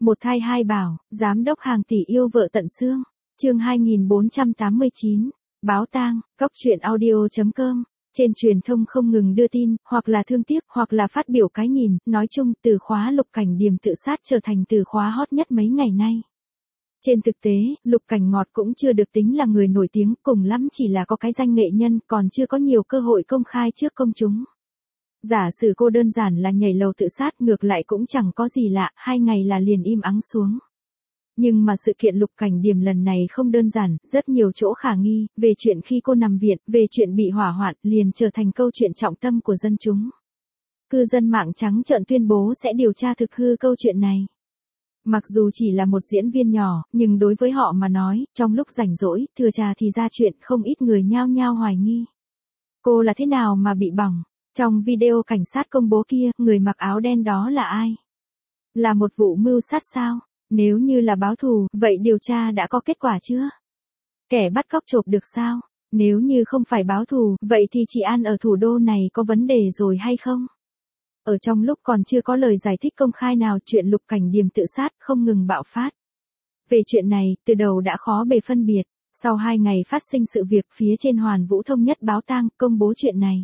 Một thai hai bảo, giám đốc hàng tỷ yêu vợ tận xương. Chương 2489. Báo tang, Cóc truyện audio.com. Trên truyền thông không ngừng đưa tin, hoặc là thương tiếc, hoặc là phát biểu cái nhìn, nói chung từ khóa Lục Cảnh Điềm tự sát trở thành từ khóa hot nhất mấy ngày nay. Trên thực tế, Lục Cảnh Ngọt cũng chưa được tính là người nổi tiếng, cùng lắm chỉ là có cái danh nghệ nhân, còn chưa có nhiều cơ hội công khai trước công chúng. Giả sử cô đơn giản là nhảy lầu tự sát, ngược lại cũng chẳng có gì lạ, 2 ngày là liền im ắng xuống. Nhưng mà sự kiện Lục Cảnh Điềm lần này không đơn giản, rất nhiều chỗ khả nghi, về chuyện khi cô nằm viện, về chuyện bị hỏa hoạn, liền trở thành câu chuyện trọng tâm của dân chúng. Cư dân mạng trắng trợn tuyên bố sẽ điều tra thực hư câu chuyện này. Mặc dù chỉ là một diễn viên nhỏ, nhưng đối với họ mà nói, trong lúc rảnh rỗi, thừa trà thì ra chuyện, không ít người nhao nhao hoài nghi. Cô là thế nào mà bị bỏng? Trong video cảnh sát công bố kia, người mặc áo đen đó là ai? Là một vụ mưu sát sao? Nếu như là báo thù, vậy điều tra đã có kết quả chưa? Kẻ bắt cóc chộp được sao? Nếu như không phải báo thù, vậy thì chị An ở thủ đô này có vấn đề rồi hay không? Ở trong lúc còn chưa có lời giải thích công khai nào, chuyện Lục Cảnh Điềm tự sát không ngừng bạo phát. Về chuyện này, từ đầu đã khó bề phân biệt. Sau 2 ngày phát sinh sự việc, phía trên Hoàn Vũ Thông Nhất báo tang công bố chuyện này.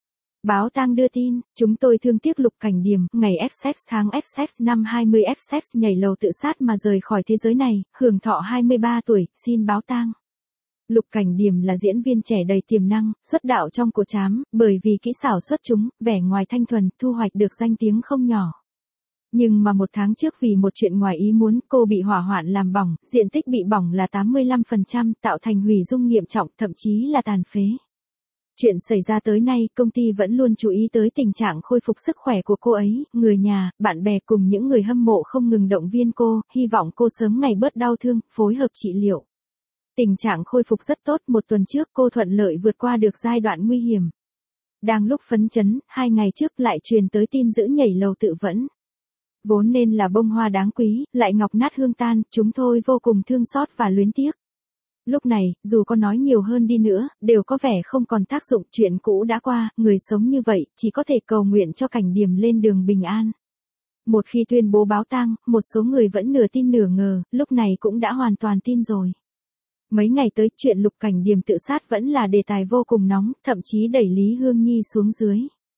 Báo tang đưa tin, chúng tôi thương tiếc Lục Cảnh Điềm, ngày F-Sex tháng F-Sex năm 20 F-Sex nhảy lầu tự sát mà rời khỏi thế giới này, hưởng thọ 23 tuổi, xin báo tang. Lục Cảnh Điềm là diễn viên trẻ đầy tiềm năng, xuất đạo trong Cổ Trám, bởi vì kỹ xảo xuất chúng, vẻ ngoài thanh thuần, thu hoạch được danh tiếng không nhỏ. Nhưng mà 1 tháng trước vì một chuyện ngoài ý muốn, cô bị hỏa hoạn làm bỏng, diện tích bị bỏng là 85%, tạo thành hủy dung nghiêm trọng, thậm chí là tàn phế. Chuyện xảy ra tới nay, công ty vẫn luôn chú ý tới tình trạng khôi phục sức khỏe của cô ấy, người nhà, bạn bè cùng những người hâm mộ không ngừng động viên cô, hy vọng cô sớm ngày bớt đau thương, phối hợp trị liệu. Tình trạng khôi phục rất tốt, 1 tuần trước cô thuận lợi vượt qua được giai đoạn nguy hiểm. Đang lúc phấn chấn, 2 ngày trước lại truyền tới tin dữ nhảy lầu tự vẫn. Vốn nên là bông hoa đáng quý, lại ngọc nát hương tan, chúng tôi vô cùng thương xót và luyến tiếc. Lúc này, dù có nói nhiều hơn đi nữa, đều có vẻ không còn tác dụng, chuyện cũ đã qua, người sống như vậy, chỉ có thể cầu nguyện cho Cảnh Điềm lên đường bình an. Một khi tuyên bố báo tang, một số người vẫn nửa tin nửa ngờ, lúc này cũng đã hoàn toàn tin rồi. Mấy ngày tới, chuyện Lục Cảnh Điềm tự sát vẫn là đề tài vô cùng nóng, thậm chí đẩy Lý Hương Nhi xuống dưới.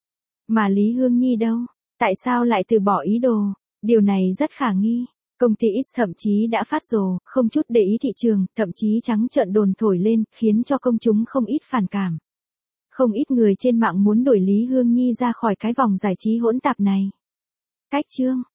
Mà Lý Hương Nhi đâu? Tại sao lại từ bỏ ý đồ? Điều này rất khả nghi. Công ty X thậm chí đã phát rồ, không chút để ý thị trường, thậm chí trắng trợn đồn thổi lên, khiến cho công chúng không ít phản cảm. Không ít người trên mạng muốn đuổi Lý Hương Nhi ra khỏi cái vòng giải trí hỗn tạp này. Cách chương.